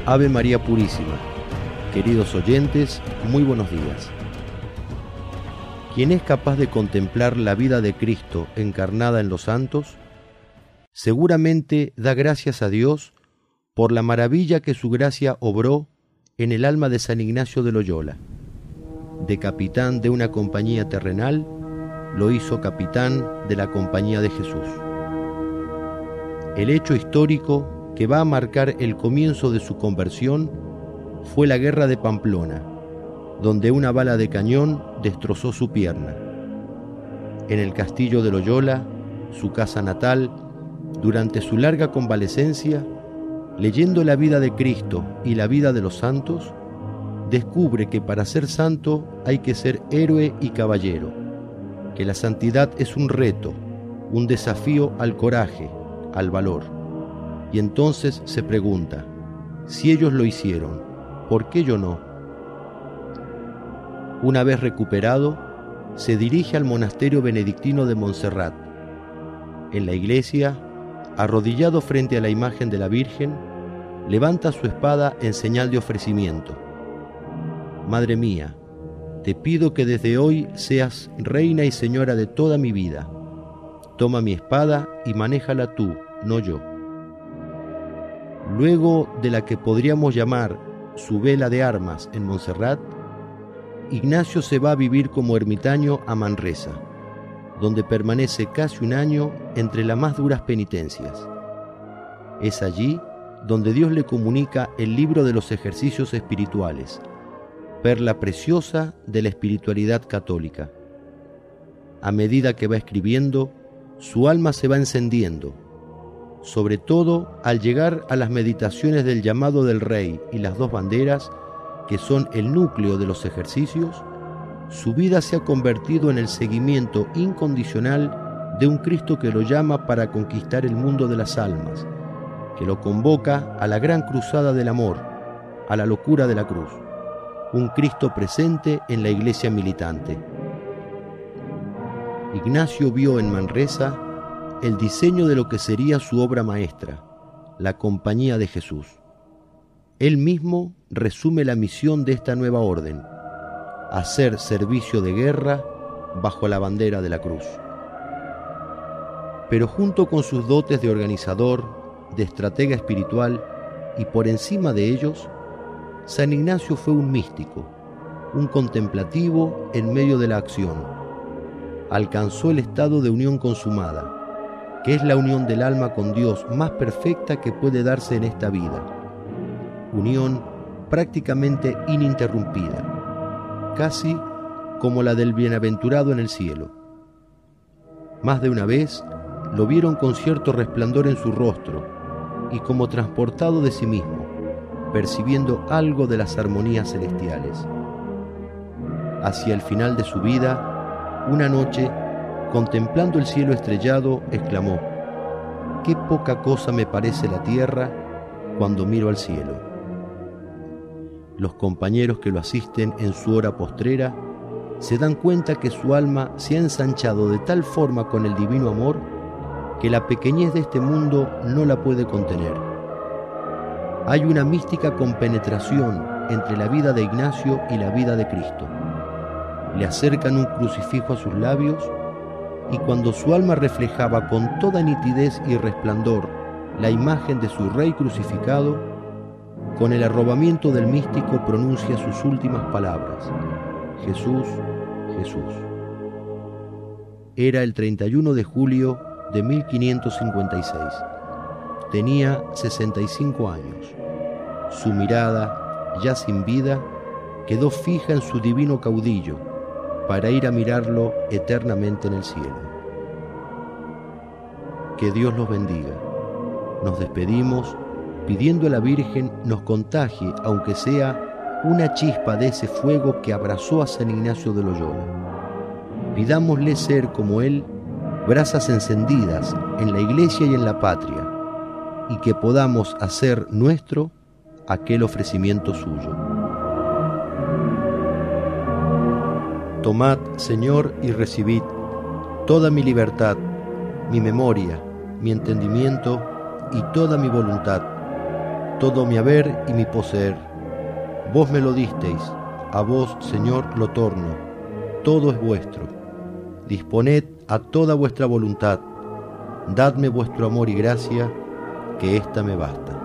Ave María Purísima. Queridos oyentes, muy buenos días. Quien es capaz de contemplar la vida de Cristo encarnada en los santos, seguramente da gracias a Dios por la maravilla que su gracia obró en el alma de San Ignacio de Loyola. De capitán de una compañía terrenal, lo hizo capitán de la Compañía de Jesús. El hecho histórico que va a marcar el comienzo de su conversión fue la guerra de Pamplona, donde una bala de cañón destrozó su pierna. En el castillo de Loyola, su casa natal, durante su larga convalecencia, leyendo la vida de Cristo y la vida de los santos, descubre que para ser santo hay que ser héroe y caballero, que la santidad es un reto, un desafío al coraje, al valor. Y entonces se pregunta, si ellos lo hicieron, ¿por qué yo no? Una vez recuperado, se dirige al monasterio benedictino de Montserrat. En la iglesia, arrodillado frente a la imagen de la Virgen, levanta su espada en señal de ofrecimiento. Madre mía, te pido que desde hoy seas reina y señora de toda mi vida. Toma mi espada y manéjala tú, no yo. Luego de la que podríamos llamar su vela de armas en Montserrat, Ignacio se va a vivir como ermitaño a Manresa, donde permanece casi un año entre las más duras penitencias. Es allí donde Dios le comunica el libro de los ejercicios espirituales, perla preciosa de la espiritualidad católica. A medida que va escribiendo, su alma se va encendiendo, sobre todo al llegar a las meditaciones del llamado del Rey y las dos banderas, que son el núcleo de los ejercicios. Su vida se ha convertido en el seguimiento incondicional de un Cristo que lo llama para conquistar el mundo de las almas, que lo convoca a la gran cruzada del amor, a la locura de la cruz, un Cristo presente en la iglesia militante. Ignacio vio en Manresa el diseño de lo que sería su obra maestra, la Compañía de Jesús. Él mismo resume la misión de esta nueva orden: hacer servicio de guerra bajo la bandera de la cruz. Pero junto con sus dotes de organizador, de estratega espiritual y por encima de ellos, San Ignacio fue un místico, un contemplativo en medio de la acción. Alcanzó el estado de unión consumada, que es la unión del alma con Dios más perfecta que puede darse en esta vida. Unión prácticamente ininterrumpida, casi como la del bienaventurado en el cielo. Más de una vez lo vieron con cierto resplandor en su rostro y como transportado de sí mismo, percibiendo algo de las armonías celestiales. Hacia el final de su vida, una noche, contemplando el cielo estrellado, exclamó: «Qué poca cosa me parece la tierra cuando miro al cielo». Los compañeros que lo asisten en su hora postrera se dan cuenta que su alma se ha ensanchado de tal forma con el divino amor que la pequeñez de este mundo no la puede contener. Hay una mística compenetración entre la vida de Ignacio y la vida de Cristo. Le acercan un crucifijo a sus labios y cuando su alma reflejaba con toda nitidez y resplandor la imagen de su Rey crucificado, con el arrobamiento del místico pronuncia sus últimas palabras: Jesús, Jesús. Era el 31 de julio de 1556. Tenía 65 años. Su mirada, ya sin vida, quedó fija en su divino caudillo, para ir a mirarlo eternamente en el cielo. Que Dios los bendiga. Nos despedimos pidiendo a la Virgen nos contagie, aunque sea una chispa de ese fuego que abrazó a San Ignacio de Loyola. Pidámosle ser como él, brasas encendidas en la iglesia y en la patria, y que podamos hacer nuestro aquel ofrecimiento suyo. Tomad, Señor, y recibid toda mi libertad, mi memoria, mi entendimiento y toda mi voluntad, todo mi haber y mi poseer. Vos me lo disteis, a vos, Señor, lo torno, todo es vuestro. Disponed a toda vuestra voluntad, dadme vuestro amor y gracia, que ésta me basta.